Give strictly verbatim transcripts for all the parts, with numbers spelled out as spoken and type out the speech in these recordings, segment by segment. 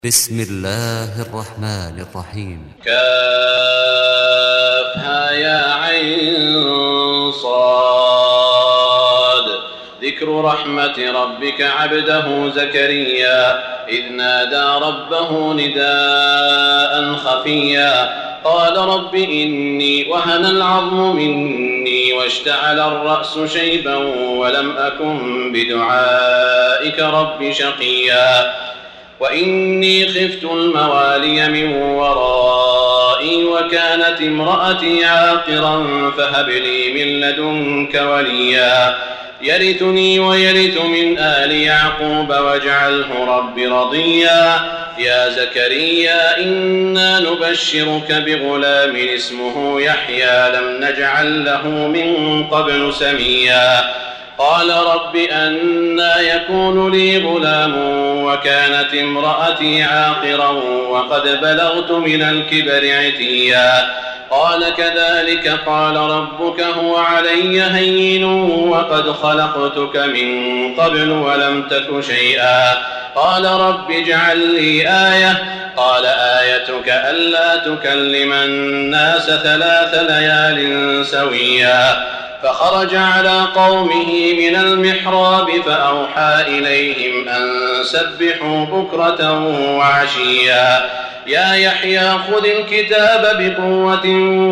بسم الله الرحمن الرحيم. كافها يا عين صاد. ذكر رحمة ربك عبده زكريا إذ نادى ربه نداء خفيا قال رب إني وهن العظم مني واشتعل الرأس شيبا ولم أكن بدعائك رب شقيا وإني خفت الموالي من ورائي وكانت امرأتي عاقرا فهب لي من لدنك وليا يرثني ويرث من آل يعقوب واجعله رب رضيا. يا زكريا إنا نبشرك بغلام اسمه يحيى لم نجعل له من قبل سميا قال رب أنى يكون لي غلام وكانت امرأتي عاقرا وقد بلغت من الكبر عتيا قال كذلك قال ربك هو علي هين وقد خلقتك من قبل ولم تك شيئا قال رب اجعل لي آية قال آيتك ألا تكلم الناس ثلاث ليال سويا فخرج على قومه من المحراب فأوحى إليهم أن سبحوا بكرة وعشيا يا يحيى خذ الكتاب بقوة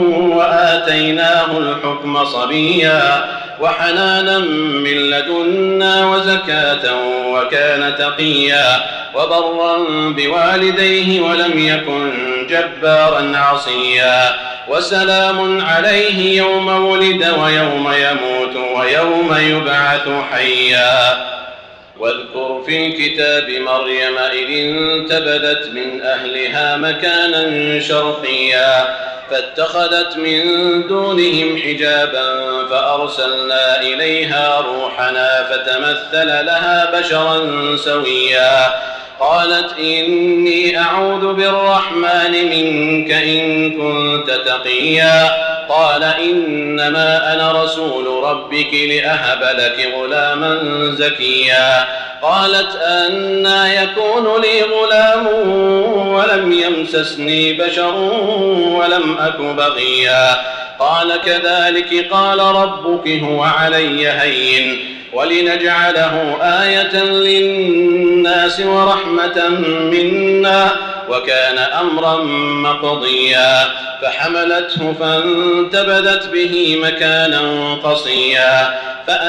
وآتيناه الحكم صبيا وحنانا من لدنا وزكاة وكان تقيا وبرا بوالديه ولم يكن جبارا عصيا وسلام عليه يوم ولد ويوم يموت ويوم يبعث حيا. واذكر في الكتاب مريم إذ انتبذت من أهلها مكانا شرقيا فاتخذت من دونهم حجابا فأرسلنا إليها روحنا فتمثل لها بشرا سويا قالت إني أعوذ بالرحمن منك إن كنت تقيا قال إنما أنا رسول ربك لأهب لك غلاما زكيا قالت أنى يكون لي غلام ولم يمسسني بشر ولم أك بغيا قال كذلك قال ربك هو علي هين ولنجعله آية للناس ورحمة منا وكان أمرا مقضيا فحملته فانتبذت به مكانا قصيا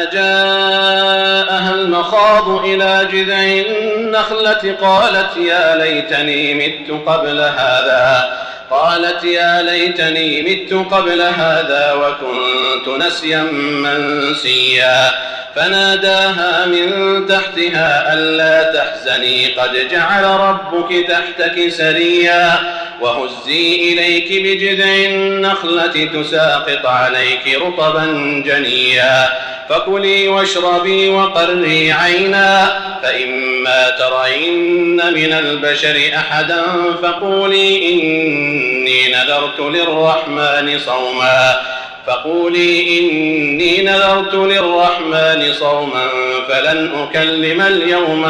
فأجاءها المخاض إلى جذع النخلة قالت يا ليتني مت قبل هذا قالت يا ليتني مت قبل هذا وكنت نسيا منسيا فناداها من تحتها ألا تحزني قد جعل ربك تحتك سريا وهزي إليك بجذع النخلة تساقط عليك رطبا جنيا فكلي واشربي وقري عينا فإما ترين من البشر أحدا فقولي إني نذرت للرحمن صوما فقولي إني نذرت للرحمن صوما فلن أكلم اليوم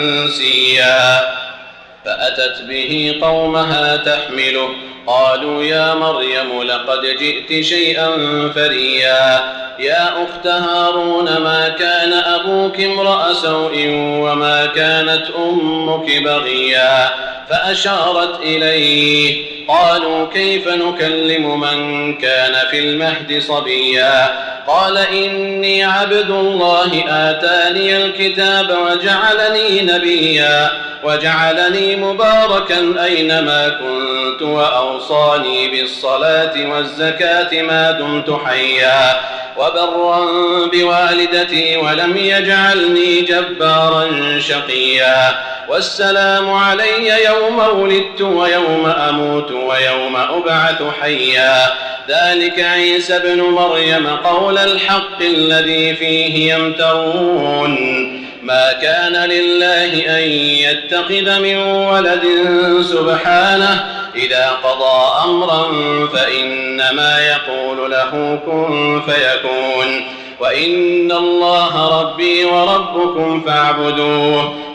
إنسيا فأتت به قومها تحمله قالوا يا مريم لقد جئت شيئا فريا يا أخت هارون ما كان أبوك امرأ سوء وما كانت أمك بغيا فأشارت إليه قالوا كيف نكلم من كان في المهد صبيا قال إني عبد الله آتاني الكتاب وجعلني نبيا وجعلني مباركا أينما كنت وأوصاني بالصلاة والزكاة ما دمت حيا وبرا بوالدتي ولم يجعلني جبارا شقيا والسلام علي يوم ولدت ويوم أموت ويوم أبعث حيا ذلك عيسى ابن مريم قول الحق الذي فيه يمترون ما كان لله أن يتخذ من ولد سبحانه إذا قضى أمرا فإنما يقول له كن فيكون وإن الله ربي وربكم فاعبدوه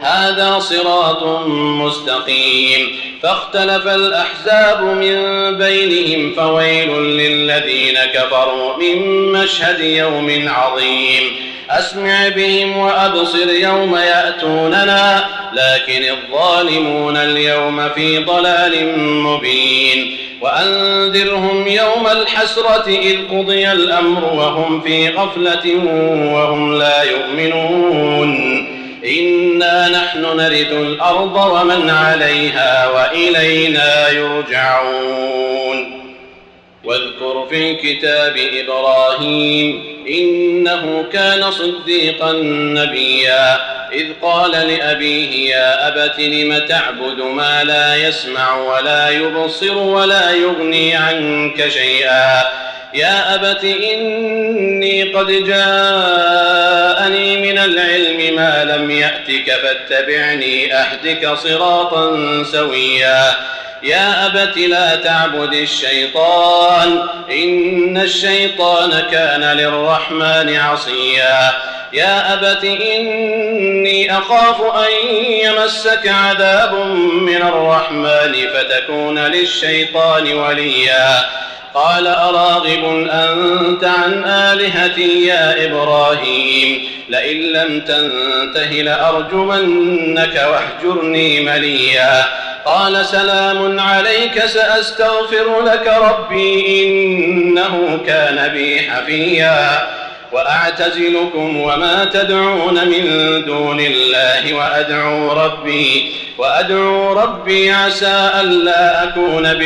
هذا صراط مستقيم فاختلف الأحزاب من بينهم فويل للذين كفروا من مشهد يوم عظيم أسمع بهم وأبصر يوم يأتوننا لكن الظالمون اليوم في ضلال مبين وأنذرهم يوم الحسرة إذ قضي الأمر وهم في غفلة وهم لا يؤمنون إنا نحن نرث الأرض ومن عليها وإلينا يرجعون واذكر في الكتاب إبراهيم إنه كان صديقا نبيا إذ قال لأبيه يا أبت لم تعبد ما لا يسمع ولا يبصر ولا يغني عنك شيئا يا أبت إني قد جاءني من العلم ما لم يأتك فاتبعني أهدك صراطا سويا يا أبت لا تعبد الشيطان إن الشيطان كان للرحمن عصيا يا أبت إني أخاف أن يمسك عذاب من الرحمن فتكون للشيطان وليا قال أراغب أنت عن آلهتي يا إبراهيم لئن لم تنته لأرجمنك واهجرني مليا قال سلام عليك سأستغفر لك ربي إنه كان بي حفيا وأعتزلكم وما تدعون من دون الله وأدعو ربي وأدعو ربي عسى ألا أكون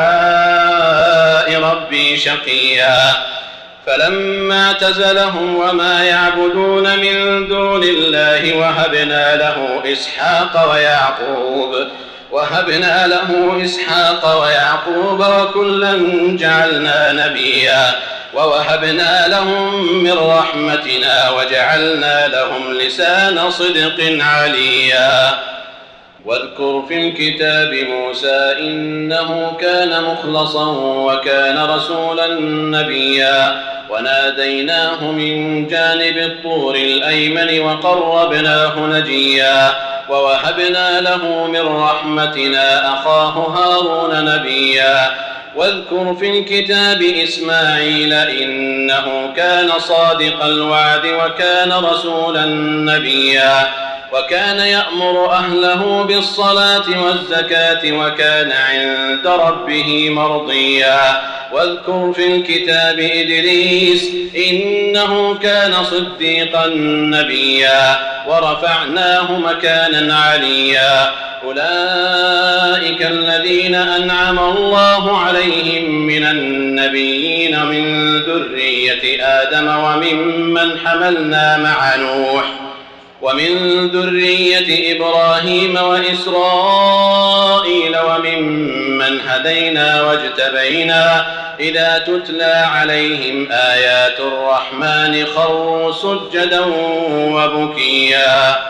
بدعاء ربي شقيا فلما اعتزلهم وما يعبدون من دون الله وهبنا له إسحاق ويعقوب وهبنا له إسحاق ويعقوب وكلا جعلنا نبيا ووهبنا لهم من رحمتنا وجعلنا لهم لسان صدق عليا واذكر في الكتاب موسى إنه كان مخلصا وكان رسولا نبيا وناديناه من جانب الطور الأيمن وقربناه نجيا ووهبنا له من رحمتنا أخاه هارون نبيا واذكر في الكتاب إسماعيل إنه كان صادق الوعد وكان رسولا نبيا وكان يأمر أهله بالصلاة والزكاة وكان عند ربه مرضيا واذكر في الكتاب إدريس إنه كان صديقا نبيا ورفعناه مكانا عليا أولئك الذين أنعم الله عليهم من النبيين من ذرية آدم وممن حملنا مع نوح ومن ذرية إبراهيم وإسرائيل وممن هدينا واجتبينا إذا تتلى عليهم آيات الرحمن خروا سجدا وبكيا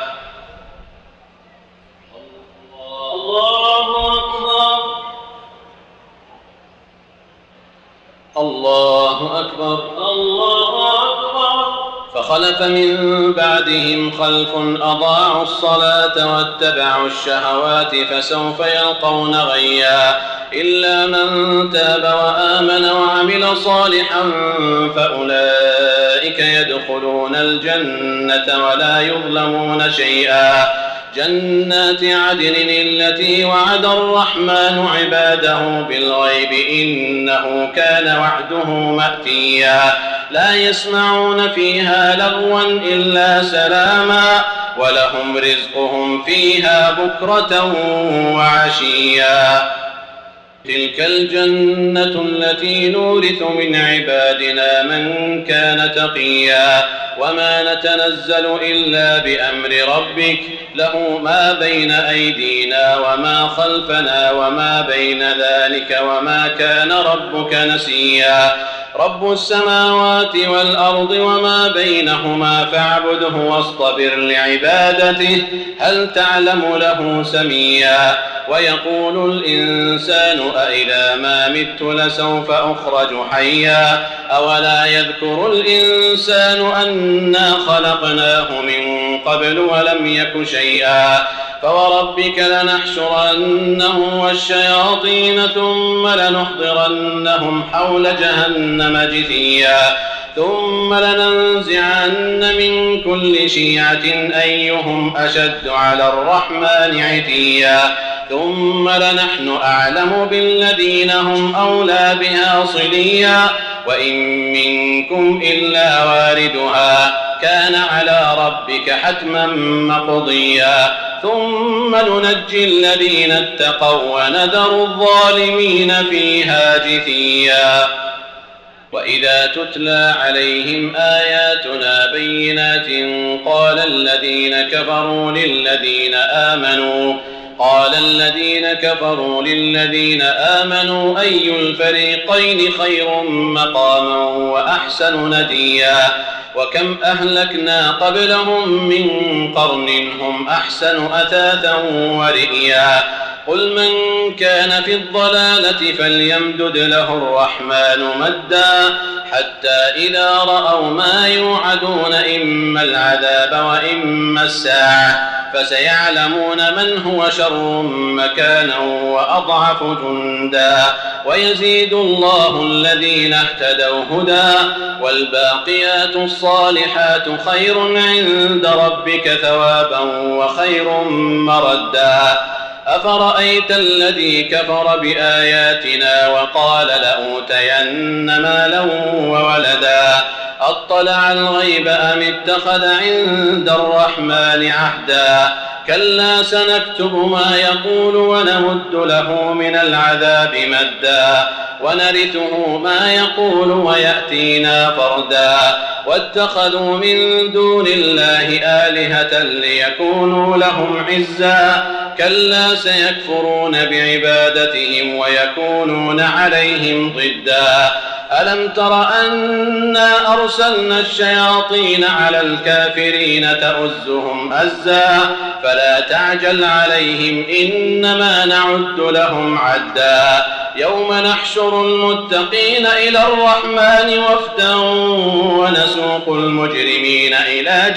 الله أكبر الله أكبر الله أكبر فخلف من بعدهم خلف أضاعوا الصلاة واتبعوا الشهوات فسوف يلقون غيا إلا من تاب وآمن وعمل صالحا فأولئك يدخلون الجنة ولا يظلمون شيئا جنات عدن التي وعد الرحمن عباده بالغيب إنه كان وعده مأتيا لا يسمعون فيها لغوا إلا سلاما ولهم رزقهم فيها بكرة وعشيا تلك الجنة التي نورث من عبادنا من كان تقيا وما نتنزل إلا بأمر ربك له ما بين أيدينا وما خلفنا وما بين ذلك وما كان ربك نسيا رب السماوات والأرض وما بينهما فاعبده واصطبر لعبادته هل تعلم له سميا ويقول الإنسان أإذا ما مت لسوف أخرج حيا أولا يذكر الإنسان أنا خلقناه من قبل ولم يك شيئا فوربك لنحشرنهم والشياطين ثم لنحضرنهم حول جهنم جثيا ثم لننزعن من كل شيعة أيهم أشد على الرحمن عتيا ثم لنحن أعلم بالذين هم أولى بها صليا وإن منكم إلا واردها كان على ربك حتما مقضيا ثم ننجي الذين اتقوا ونذر الظالمين فيها جثيا وإذا تتلى عليهم آياتنا بينات قال الذين كفروا للذين آمنوا قال الذين كفروا للذين آمنوا أي الفريقين خير مقاما وأحسن نديا وكم أهلكنا قبلهم من قرن هم أحسن أثاثا ورئيا قل من كان في الضلالة فليمدد له الرحمن مدا حتى إذا رأوا ما يوعدون إما العذاب وإما الساعة فسيعلمون من هو شر مكانا وأضعف جندا ويزيد الله الذين اهتدوا هدى والباقيات الصالحات خير عند ربك ثوابا وخير مردا أفرأيت الذي كفر بآياتنا وقال لأوتين مالا وولدا أطلع الغيب أم اتخذ عند الرحمن عهدا كلا سنكتب ما يقول ونمد له من العذاب مدا ونرثه ما يقول ويأتينا فردا واتخذوا من دون الله آلهة ليكونوا لهم عزا كلا سيكفرون بعبادتهم ويكونون عليهم ضدا ألم تر أنا أرسلنا الشياطين على الكافرين تؤزهم أزا فلا تعجل عليهم إنما نعد لهم عدا يوم نحشر المتقين إلى الرحمن وفدا ونسوق المجرمين إلى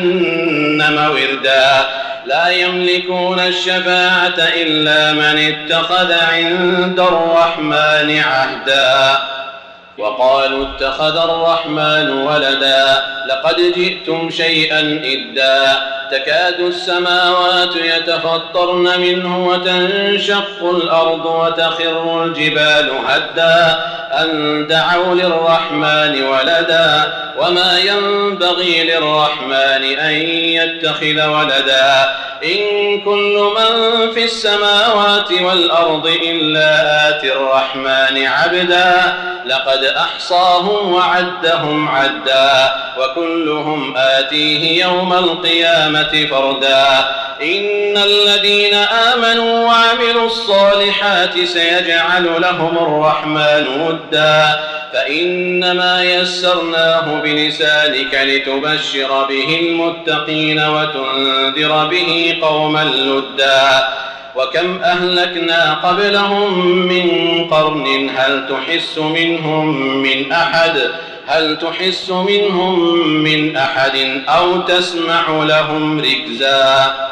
جهنم وردا لا يملكون الشفاعة إلا من اتخذ عند الرحمن عهدا وقالوا اتخذ الرحمن ولدا لقد جئتم شيئا إدا تكاد السماوات يتفطرن منه وتنشق الأرض وتخر الجبال هدا أن دعوا للرحمن ولدا وما ينبغي للرحمن أن يتخذ ولدا إن كل من في السماوات والأرض إلا آتي الرحمن عبدا لقد أحصاهم وعدهم عدا وكلهم آتيه يوم القيامة فردا إن الذين آمنوا وعملوا الصالحات سيجعل لهم الرحمن ودا فإنما يسرناه بلسانك لتبشر به المتقين وتنذر به قوما لدا وكم أهلكنا قبلهم من قرن هل تحس منهم من أحد هل تحس منهم من أحد أو تسمع لهم ركزا